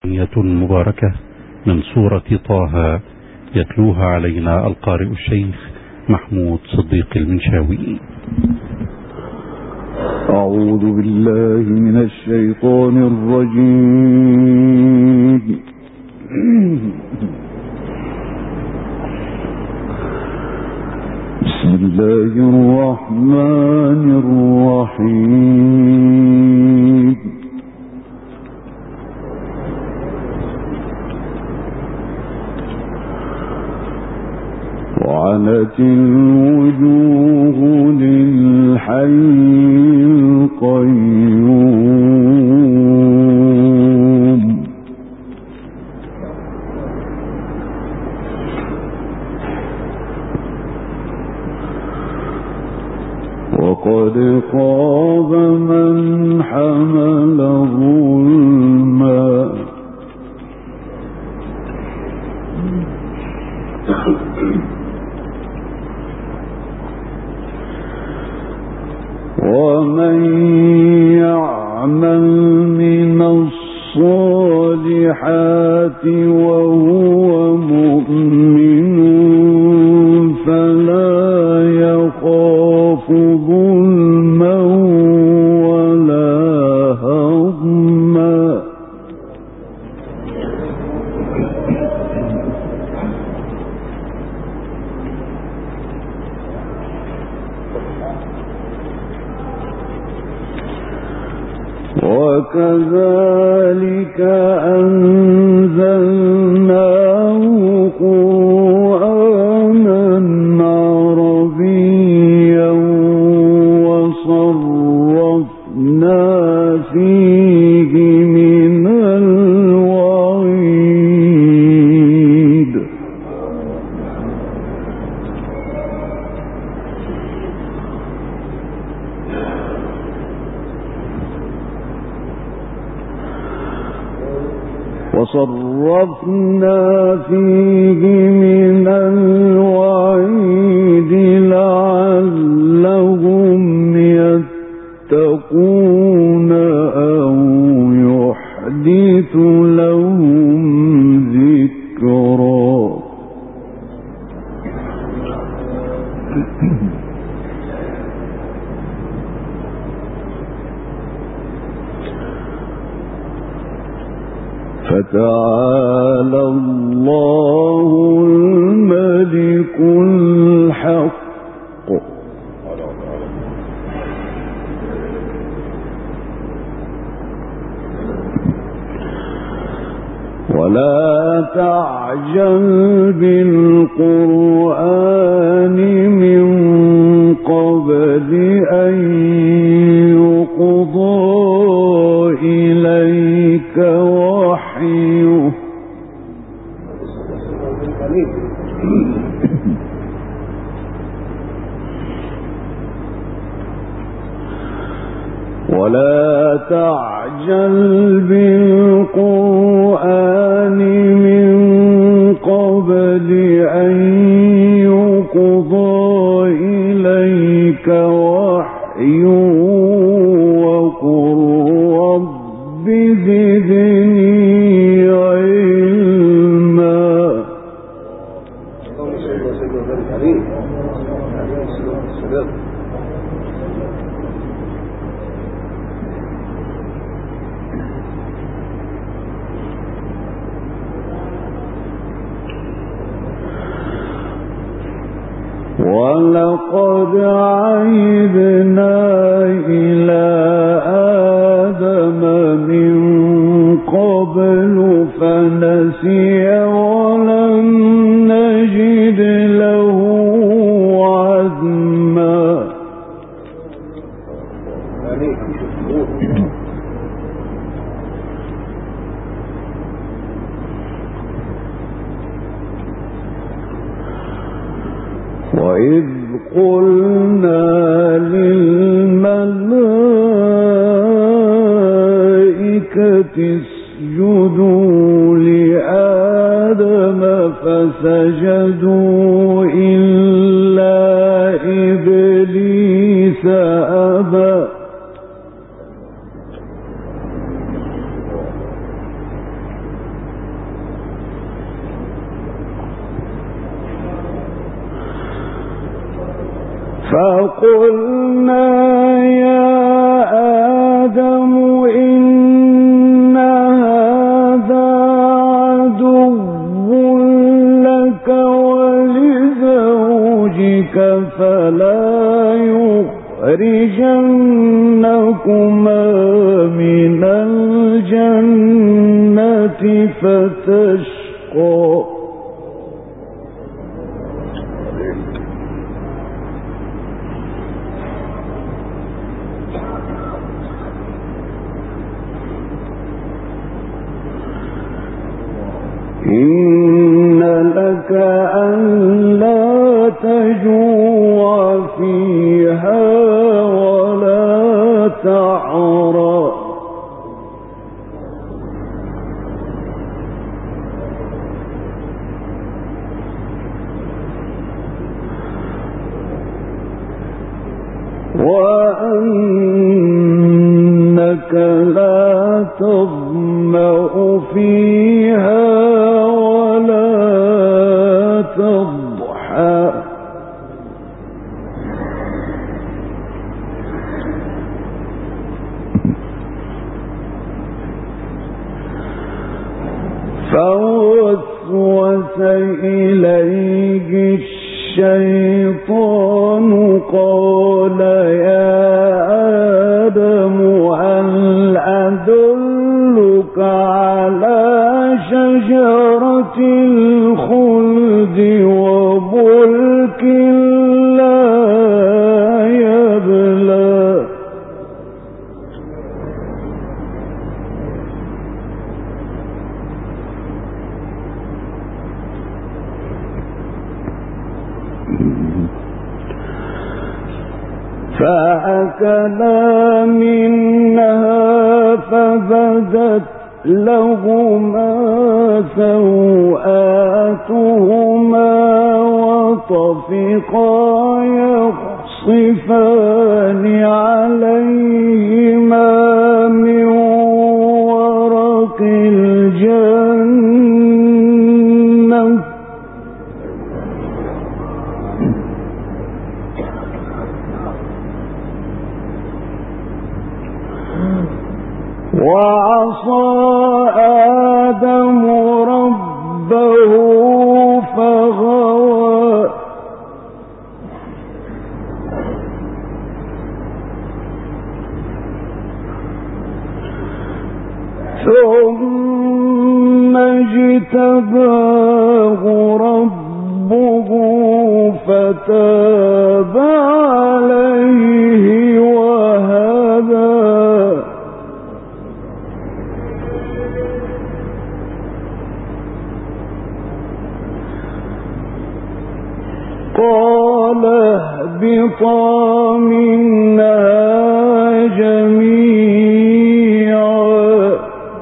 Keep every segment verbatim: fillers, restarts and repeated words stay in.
مباركة من سورة طه يتلوها علينا القارئ الشيخ محمود صديق المنشاوي. أعوذ بالله من الشيطان الرجيم. بسم الله الرحمن الرحيم. وعنت الوجوه للحي القيوم وقد خاب من حمل ظلما. ومن يعمل من الصالحات وهو مؤمن فلا يخاف ظلما ولا هضما. وكذلك أنزلناه قرآنا عربيا وصرفنا فيه من الوعيد. وصرفنا فيه من الوعيد لعلهم يتقون أو يحدث لهم ذكرا. فتعالى الله الملك الحق ولا تعجل بالقرآن من قبل أن يقضى إليك وحيه ولا تعجل بالقرآن من قبل أن يقضى إليك وحيه وقل رب زدني علما. ولقد عهدنا إلى آدم من قبل فنسي ولم نجد له عزما. وإذ قلنا للملائكة اسجدوا لآدم فسجدوا إلا إبليس أبى. فقلنا يا آدم إن هذا عدو لك ولزوجك فلا يخرجنكما من الجنة فتشقى. إن لك ألا تجوع فيها ولا تعرى وأنك لا تظمأ فيها ولا تضحى. فوسوس إليه الشيطان قال يا آدم هل أدلك على شجرة الخلد وملك لا يبلى. فأكلا منها فبدت لهما سوآتهما وطفقا يخصفان عليهما من ورق الجنة وعصى آدم ربه فغوى. ثم اجتباه ربه فتاب عليه وهدى. قال اهبطا منها جميعا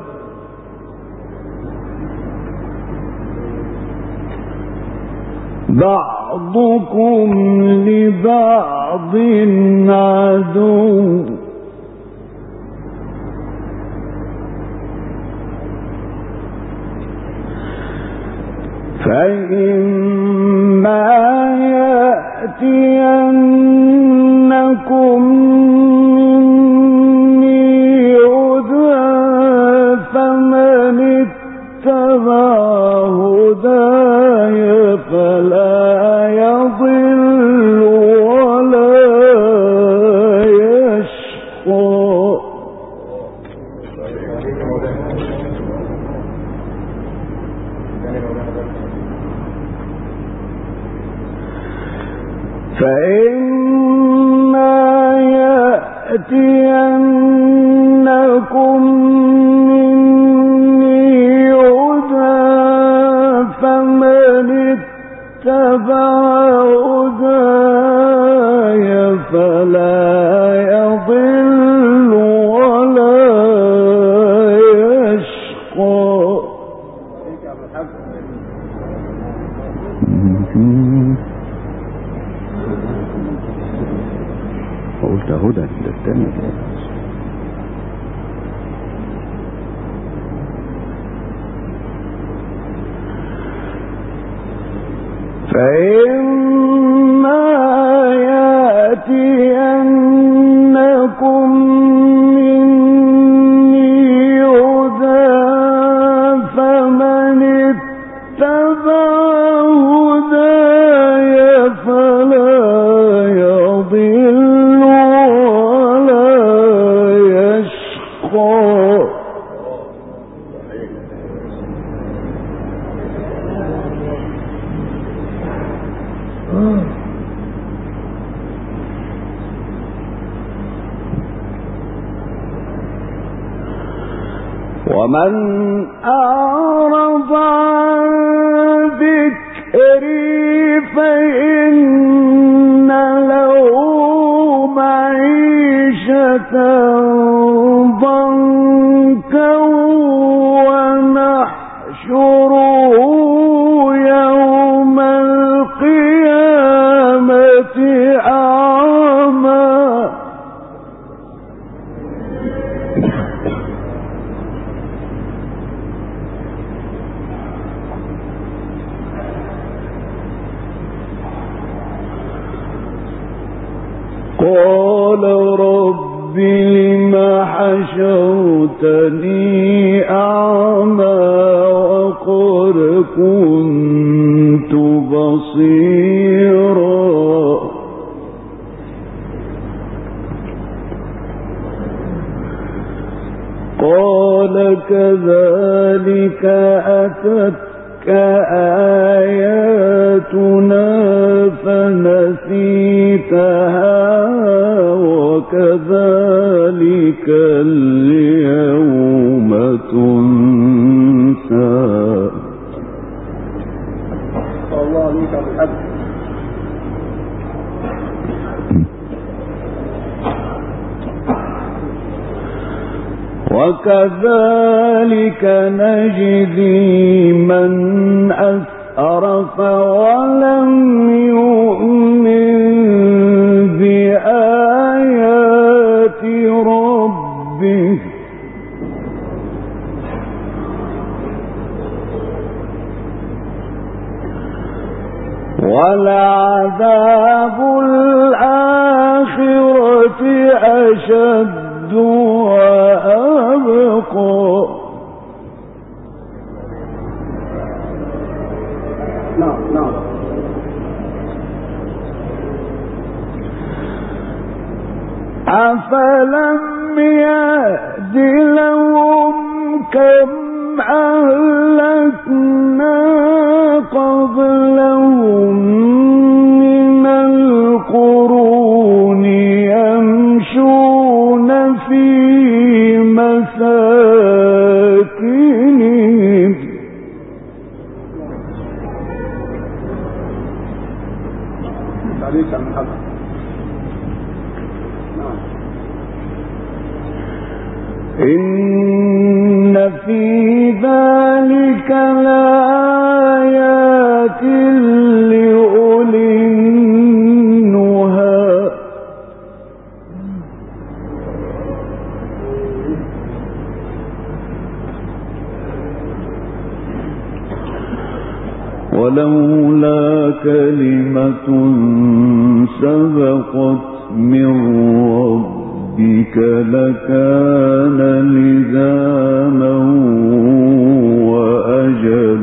بعضكم لبعض عدو فإما يأتينكم مني هدى فمن اتبع هداي فلا يضل ولا يشقى. فإما يأتينكم مني هدى فمن اتبع هداي فلا يضل ولا يشقى. قلت هدى للتاني. فإما يأتينكم مني هدى فمن اتبع هداي فلا يضل ولا يشقى. ومن أعرض عن ذكري فإن له معيشة ضنكا ونحشره يوم القيامة أعمى. قال رب لم حشرتني أعمى وقد كنت بصيرا قال كذلك أتتك آياتنا فنسيتها وكذلك اليوم تنسى. الله عليك بالحق. وكذلك نجزي من أسرف ولم يؤمن بآيات ربه ولعذاب الآخرة أشد وأبقى. نعم نعم. أفلم يهد لهم كم أهلكنا قبلهم من القرون يمشون في مساكنهم إن في ذلك لآيات لأولي النهى. ولولا كلمة سبقت من ربك لكان لزاما وأجل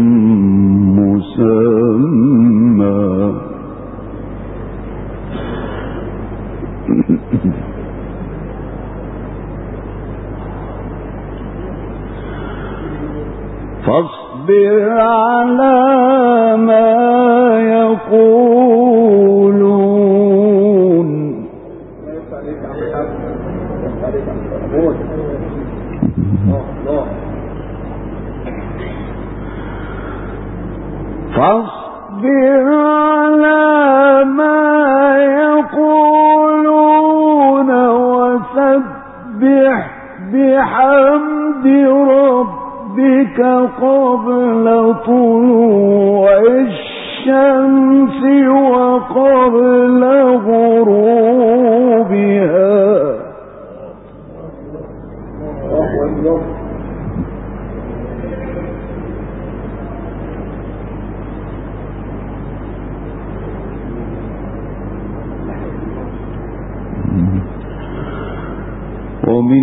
مسمى. فاصبر على ما يقولون فاصبر على ما يقولون وسبح بحمد ربك قبل طلوع الشمس وقبل غروبها. ومن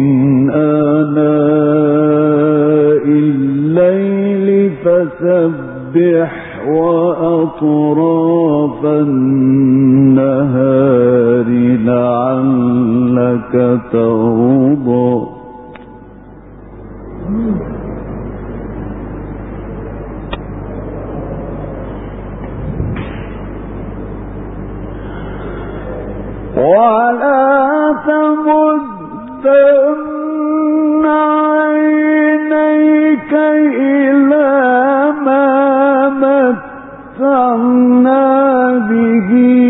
آناء الليل فسبح وأطراف النهار لعلك ترضى ولا تمدن عينيك إلى ما متعنا به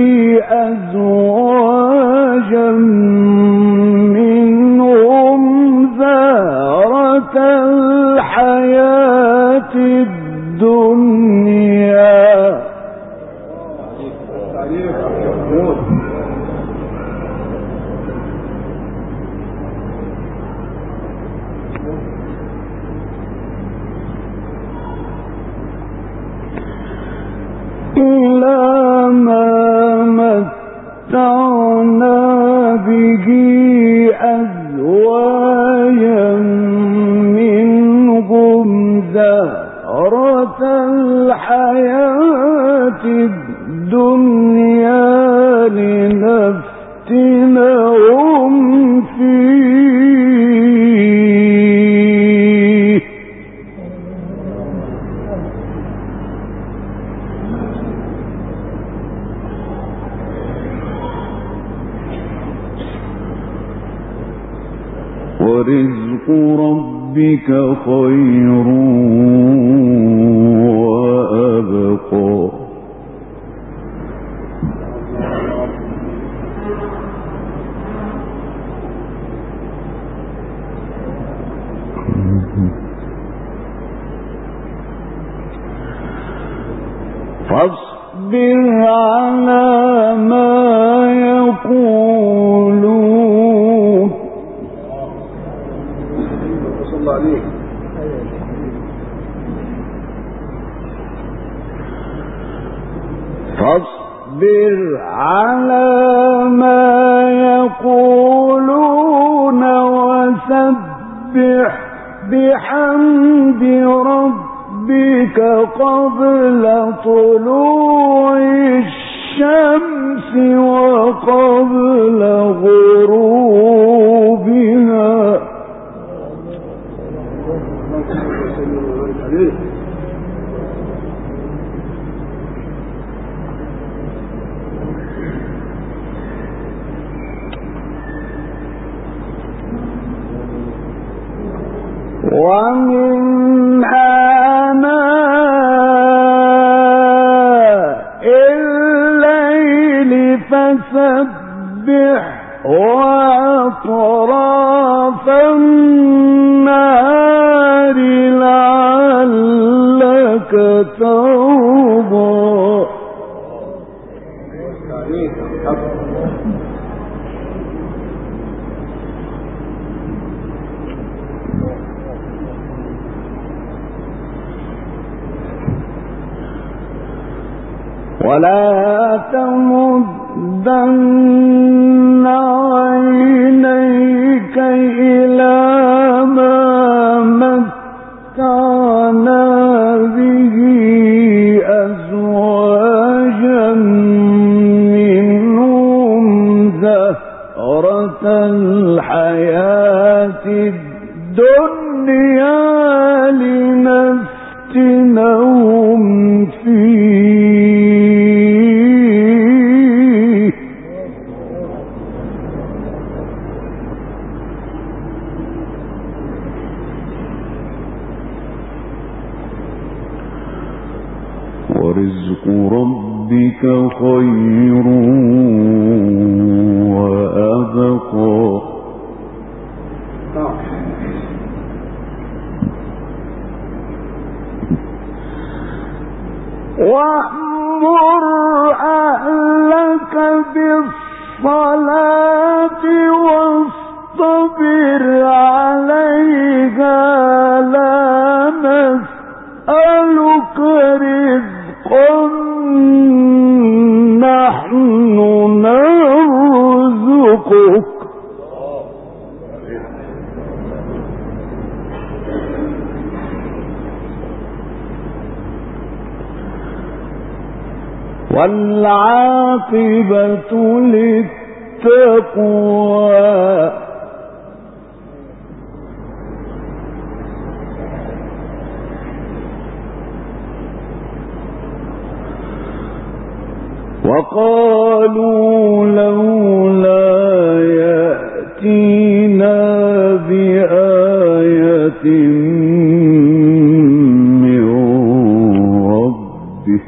أزواجا منهم زهرة الحياة الدنيا إلى ما متعنا به أزواجا منهم زهرة الحياة الدنيا لنفتنهم فيه ورزق ربك خير وأبقى فاصبر على ما يقولون فاصبر على ما يقولون وسبح بحمد ربك قبل طلوع الشمس وقبل غروبها ومن آناء الليل فسبح وأطراف النهار لعلك ترضى ولا تمدن عينيك إلى ما متعنا به أزواجا منهم زهرة الحياة الدنيا لنفتنهم فيه ورزق ربك خير وأبقى وأمر أهلك بالصلاة واصطبر عليها لا نسألك رزقا نحن نرزقك والعاقبة للتقوى. وقالوا لولا يأتينا بآية من ربه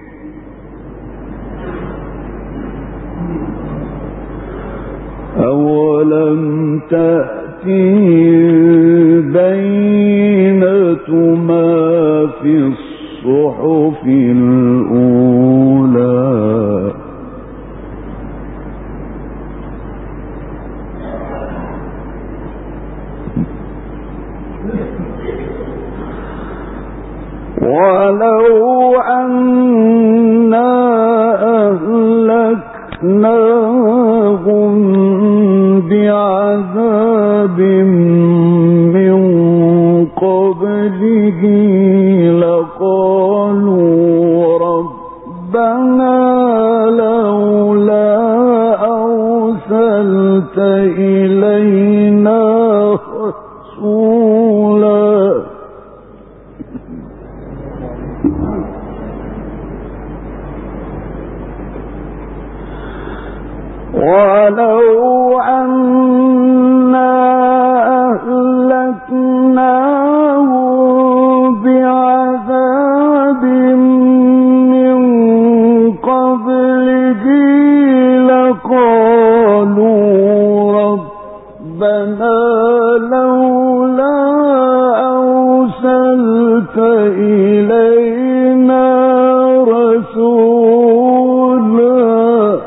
أولم تأتهم بينة ما في الصحف الأولى ولو أنا أهلكناهم بعذاب من قبله لقالوا ربنا لولا أرسلت إلينا رسولا ولو أنا أهلكناهم بعذاب من قبله لقالوا ربنا لولا أرسلت إلينا رسولا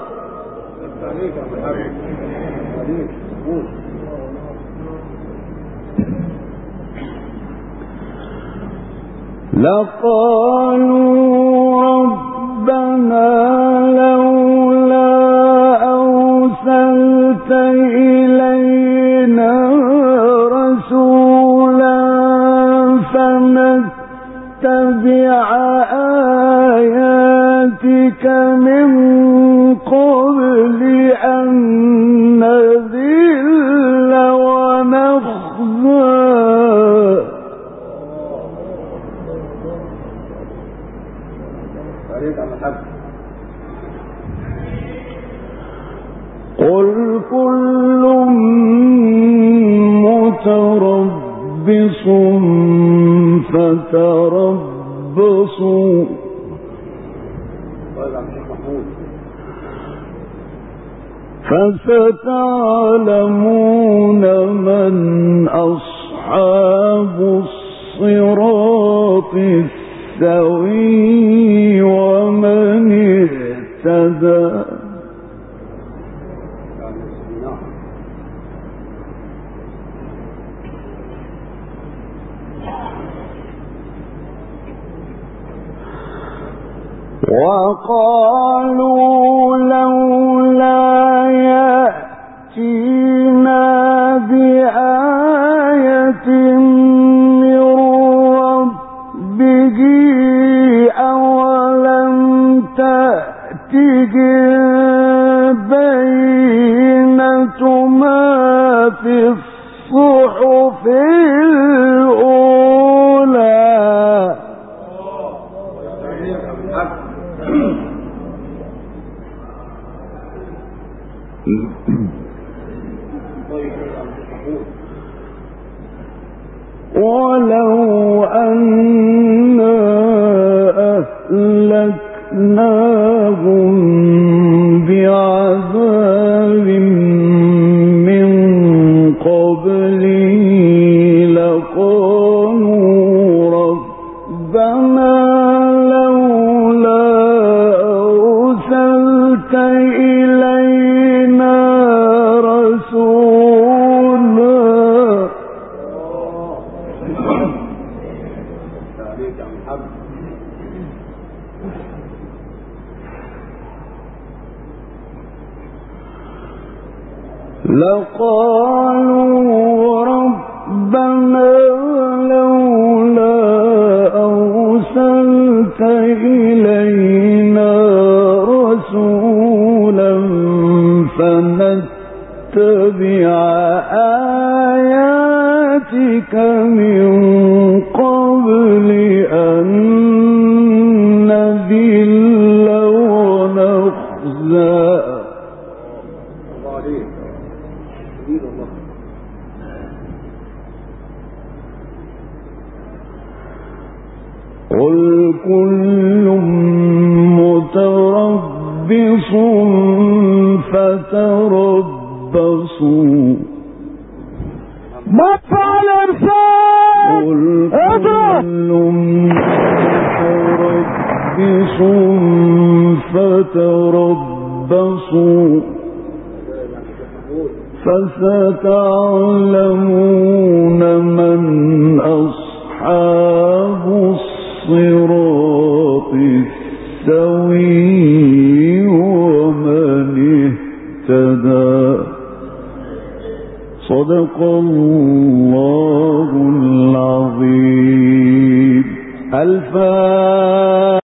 لقالوا ربنا لولا أرسلت إلينا رسولا فنتبع آياتك من قبل أن نذل ونخزى قل كل متربص فتربصوا فستعلمون من أصحاب الصراط السوي ومن اهتدى. وقالوا لولا يأتينا بآية من ربه أولم تأتهم بينة ما في الصحف الأولى ولو أنا أهلكناهم بعذاب من قبله لقالوا ربنا لولا أرسلت إلينا رسولا لقالوا ربنا لولا أرسلت إلينا رسولا قل كل متربص فتربصوا مدفع الارسال قل كل متربص فتربصوا فستعلمون من أصحاب الصراط السوي ومن اهتدى. صدق الله العظيم. الفاتحة.